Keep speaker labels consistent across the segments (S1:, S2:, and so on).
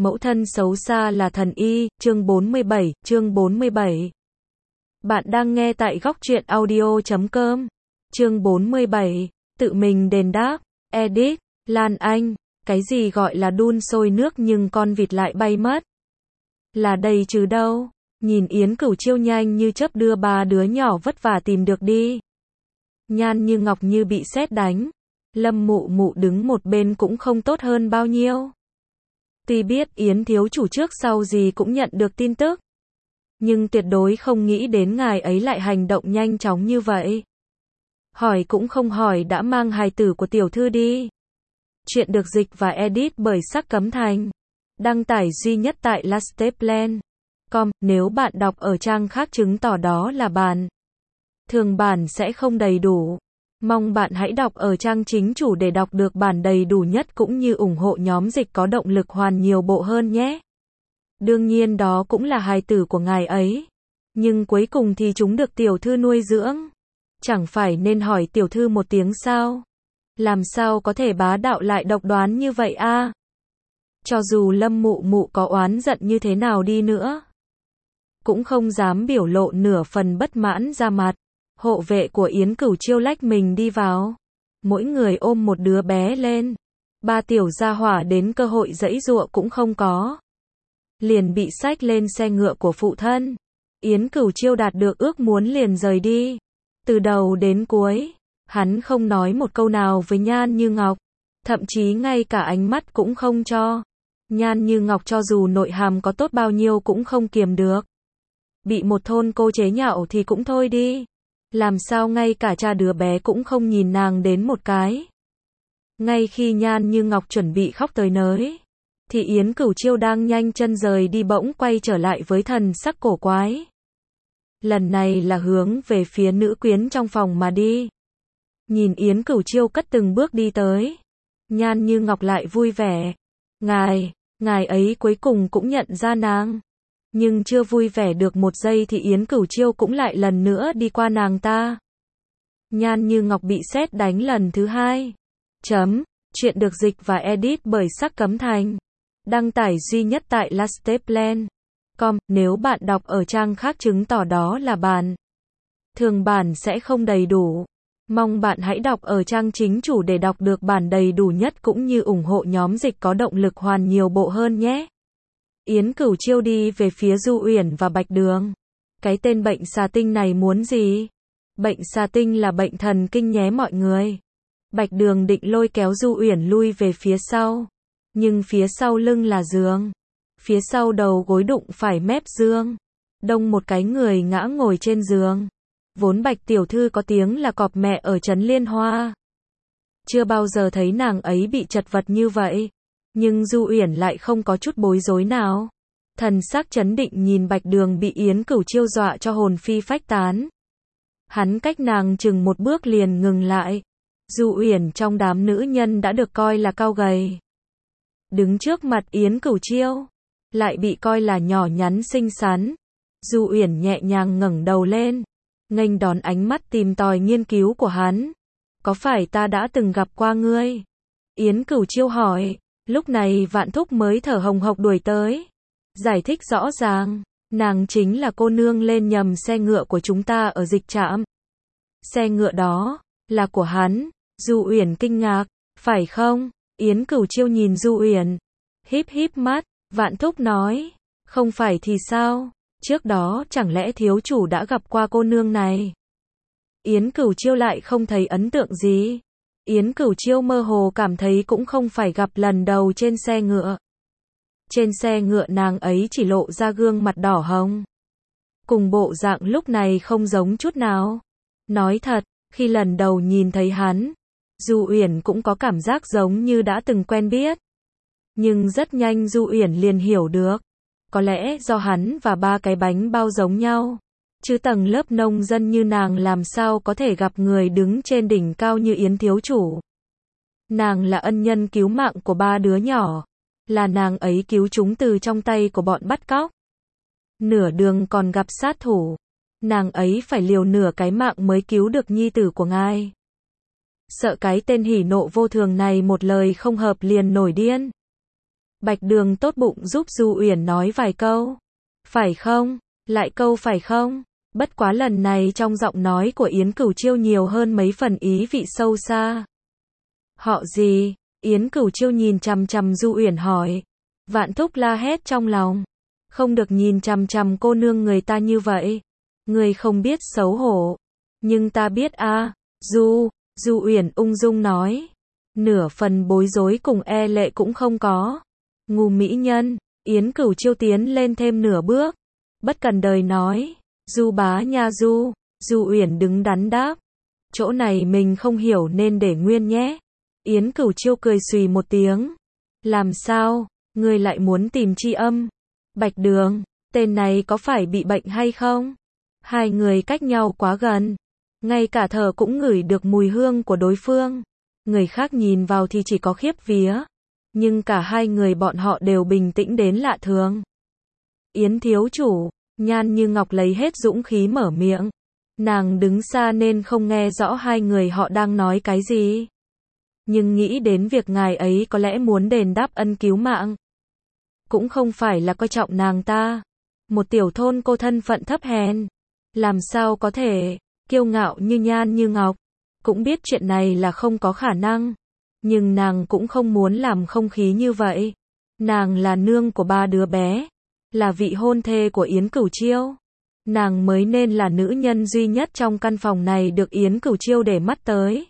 S1: Mẫu thân xấu xa là thần y, chương 47. Bạn đang nghe tại góc truyện audio.com. Chương 47, tự mình đền đáp, edit, Lan Anh, cái gì gọi là đun sôi nước nhưng con vịt lại bay mất. Là đây chứ đâu, nhìn Yến Cửu Chiêu nhanh như chớp đưa ba đứa nhỏ vất vả tìm được đi. Nhan Như Ngọc như bị sét đánh, Lâm Mụ Mụ đứng một bên cũng không tốt hơn bao nhiêu. Tuy biết Yến thiếu chủ trước sau gì cũng nhận được tin tức, nhưng tuyệt đối không nghĩ đến ngài ấy lại hành động nhanh chóng như vậy. Hỏi cũng không hỏi đã mang hài tử của tiểu thư đi. Chuyện được dịch và edit bởi Sắc Cấm Thành. Đăng tải duy nhất tại lasteplan.com. Nếu bạn đọc ở trang khác chứng tỏ đó là bản thường bản sẽ không đầy đủ. Mong bạn hãy đọc ở trang chính chủ để đọc được bản đầy đủ nhất cũng như ủng hộ nhóm dịch có động lực hoàn nhiều bộ hơn nhé. Đương nhiên đó cũng là hài tử của ngài ấy. Nhưng cuối cùng thì chúng được tiểu thư nuôi dưỡng. Chẳng phải nên hỏi tiểu thư một tiếng sao? Làm sao có thể bá đạo lại độc đoán như vậy a? Cho dù Lâm Mụ Mụ có oán giận như thế nào đi nữa, cũng không dám biểu lộ nửa phần bất mãn ra mặt. Hộ vệ của Yến Cửu Chiêu lách mình đi vào. Mỗi người ôm một đứa bé lên. Ba tiểu gia hỏa đến cơ hội giãy giụa cũng không có. Liền bị xách lên xe ngựa của phụ thân. Yến Cửu Chiêu đạt được ước muốn liền rời đi. Từ đầu đến cuối, hắn không nói một câu nào với Nhan Như Ngọc. Thậm chí ngay cả ánh mắt cũng không cho. Nhan Như Ngọc cho dù nội hàm có tốt bao nhiêu cũng không kiềm được. Bị một thôn cô chế nhạo thì cũng thôi đi. Làm sao ngay cả cha đứa bé cũng không nhìn nàng đến một cái. Ngay khi Nhan Như Ngọc chuẩn bị khóc tới nơi, thì Yến Cửu Chiêu đang nhanh chân rời đi bỗng quay trở lại với thần sắc cổ quái. Lần này là hướng về phía nữ quyến trong phòng mà đi. Nhìn Yến Cửu Chiêu cất từng bước đi tới, Nhan Như Ngọc lại vui vẻ. Ngài ấy cuối cùng cũng nhận ra nàng. Nhưng chưa vui vẻ được một giây thì Yến Cửu Chiêu cũng lại lần nữa đi qua nàng ta. Nhan Như Ngọc bị sét đánh lần thứ hai. Chuyện được dịch và edit bởi Sắc Cấm Thành. Đăng tải duy nhất tại lasteplan.com. Nếu bạn đọc ở trang khác chứng tỏ đó là bản thường bản sẽ không đầy đủ. Mong bạn hãy đọc ở trang chính chủ để đọc được bản đầy đủ nhất cũng như ủng hộ nhóm dịch có động lực hoàn nhiều bộ hơn nhé. Yến Cửu Chiêu đi về phía Du Uyển và Bạch Đường. Cái tên bệnh xà tinh này muốn gì? Bệnh xà tinh là bệnh thần kinh nhé mọi người. Bạch Đường định lôi kéo Du Uyển lui về phía sau. Nhưng phía sau lưng là giường. Phía sau đầu gối đụng phải mép giường. Đông một cái người ngã ngồi trên giường. Vốn Bạch tiểu thư có tiếng là cọp mẹ ở trấn Liên Hoa. Chưa bao giờ thấy nàng ấy bị chật vật như vậy. Nhưng Du Uyển lại không có chút bối rối nào. Thần sắc trấn định nhìn Bạch Đường bị Yến Cửu Chiêu dọa cho hồn phi phách tán. Hắn cách nàng chừng một bước liền ngừng lại. Du Uyển trong đám nữ nhân đã được coi là cao gầy. Đứng trước mặt Yến Cửu Chiêu, lại bị coi là nhỏ nhắn xinh xắn. Du Uyển nhẹ nhàng ngẩng đầu lên, nghênh đón ánh mắt tìm tòi nghiên cứu của hắn. Có phải ta đã từng gặp qua ngươi? Yến Cửu Chiêu hỏi. Lúc này Vạn Thúc mới thở hồng hộc đuổi tới. Giải thích rõ ràng, nàng chính là cô nương lên nhầm xe ngựa của chúng ta ở dịch trạm. Xe ngựa đó, là của hắn. Du Uyển kinh ngạc, phải không? Yến Cửu Chiêu nhìn Du Uyển, híp híp mắt. Vạn Thúc nói, không phải thì sao? Trước đó chẳng lẽ thiếu chủ đã gặp qua cô nương này? Yến Cửu Chiêu lại không thấy ấn tượng gì. Yến Cửu Chiêu mơ hồ cảm thấy cũng không phải gặp lần đầu trên xe ngựa. Trên xe ngựa nàng ấy chỉ lộ ra gương mặt đỏ hồng. Cùng bộ dạng lúc này không giống chút nào. Nói thật, khi lần đầu nhìn thấy hắn, Du Uyển cũng có cảm giác giống như đã từng quen biết. Nhưng rất nhanh Du Uyển liền hiểu được. Có lẽ do hắn và ba cái bánh bao giống nhau. Chứ tầng lớp nông dân như nàng làm sao có thể gặp người đứng trên đỉnh cao như Yến thiếu chủ. Nàng là ân nhân cứu mạng của ba đứa nhỏ. Là nàng ấy cứu chúng từ trong tay của bọn bắt cóc. Nửa đường còn gặp sát thủ. Nàng ấy phải liều nửa cái mạng mới cứu được nhi tử của ngài. Sợ cái tên hỉ nộ vô thường này một lời không hợp liền nổi điên. Bạch Đường tốt bụng giúp Du Uyển nói vài câu. Phải không? Lại câu phải không? Bất quá lần này trong giọng nói của Yến Cửu Chiêu nhiều hơn mấy phần ý vị sâu xa. Họ gì? Yến Cửu Chiêu nhìn chằm chằm Du Uyển hỏi. Vạn Thúc la hét trong lòng. Không được nhìn chằm chằm cô nương người ta như vậy. Người không biết xấu hổ. Nhưng ta biết a. Du Uyển ung dung nói. Nửa phần bối rối cùng e lệ cũng không có. Ngu mỹ nhân. Yến Cửu Chiêu tiến lên thêm nửa bước. Bất cần đời nói. Du bá nha Du. Du Uyển đứng đắn đáp. Chỗ này mình không hiểu nên để nguyên nhé. Yến Cửu Chiêu cười xùy một tiếng. Làm sao? Ngươi lại muốn tìm Tri Âm? Bạch Đường, tên này có phải bị bệnh hay không? Hai người cách nhau quá gần. Ngay cả thở cũng ngửi được mùi hương của đối phương. Người khác nhìn vào thì chỉ có khiếp vía. Nhưng cả hai người bọn họ đều bình tĩnh đến lạ thường. Yến thiếu chủ, Nhan Như Ngọc lấy hết dũng khí mở miệng. Nàng đứng xa nên không nghe rõ hai người họ đang nói cái gì. Nhưng nghĩ đến việc ngài ấy có lẽ muốn đền đáp ân cứu mạng. Cũng không phải là coi trọng nàng ta. Một tiểu thôn cô thân phận thấp hèn. Làm sao có thể, kiêu ngạo như Nhan Như Ngọc. Cũng biết chuyện này là không có khả năng. Nhưng nàng cũng không muốn làm không khí như vậy. Nàng là nương của ba đứa bé. Là vị hôn thê của Yến Cửu Chiêu. Nàng mới nên là nữ nhân duy nhất trong căn phòng này được Yến Cửu Chiêu để mắt tới.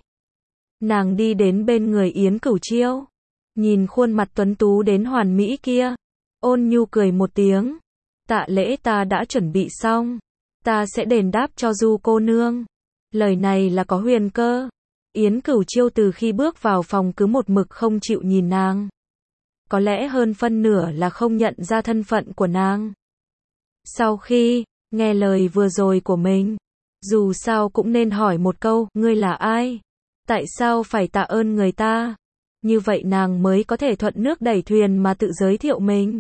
S1: Nàng đi đến bên người Yến Cửu Chiêu. Nhìn khuôn mặt tuấn tú đến hoàn mỹ kia. Ôn nhu cười một tiếng. Tạ lễ ta đã chuẩn bị xong. Ta sẽ đền đáp cho Du cô nương. Lời này là có huyền cơ. Yến Cửu Chiêu từ khi bước vào phòng cứ một mực không chịu nhìn nàng. Có lẽ hơn phân nửa là không nhận ra thân phận của nàng. Sau khi nghe lời vừa rồi của mình, dù sao cũng nên hỏi một câu, ngươi là ai? Tại sao phải tạ ơn người ta? Như vậy nàng mới có thể thuận nước đẩy thuyền mà tự giới thiệu mình.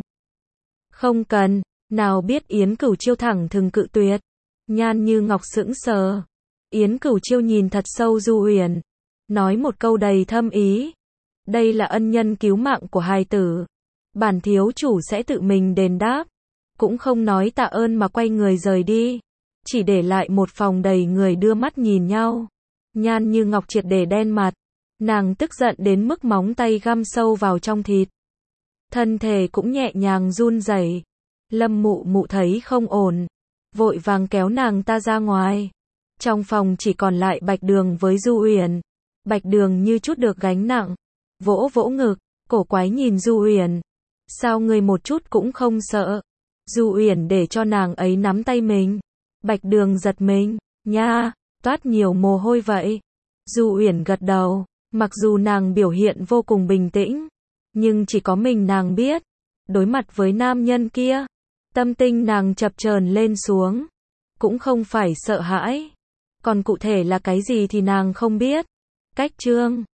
S1: Không cần, nào biết Yến Cửu Chiêu thẳng thừng cự tuyệt. Nhan Như Ngọc sững sờ. Yến Cửu Chiêu nhìn thật sâu Du Uyển, nói một câu đầy thâm ý. Đây là ân nhân cứu mạng của hài tử. Bản thiếu chủ sẽ tự mình đền đáp. Cũng không nói tạ ơn mà quay người rời đi. Chỉ để lại một phòng đầy người đưa mắt nhìn nhau. Nhan Như Ngọc triệt để đen mặt. Nàng tức giận đến mức móng tay găm sâu vào trong thịt. Thân thể cũng nhẹ nhàng run rẩy. Lâm Mụ Mụ thấy không ổn, vội vàng kéo nàng ta ra ngoài. Trong phòng chỉ còn lại Bạch Đường với Du Uyển. Bạch Đường như chút được gánh nặng, vỗ vỗ ngực, cổ quái nhìn Du Uyển. Sao ngươi một chút cũng không sợ? Du Uyển để cho nàng ấy nắm tay mình. Bạch Đường giật mình, nha, toát nhiều mồ hôi vậy. Du Uyển gật đầu, mặc dù nàng biểu hiện vô cùng bình tĩnh, nhưng chỉ có mình nàng biết. Đối mặt với nam nhân kia, tâm tình nàng chập chờn lên xuống. Cũng không phải sợ hãi. Còn cụ thể là cái gì thì nàng không biết. Cách chương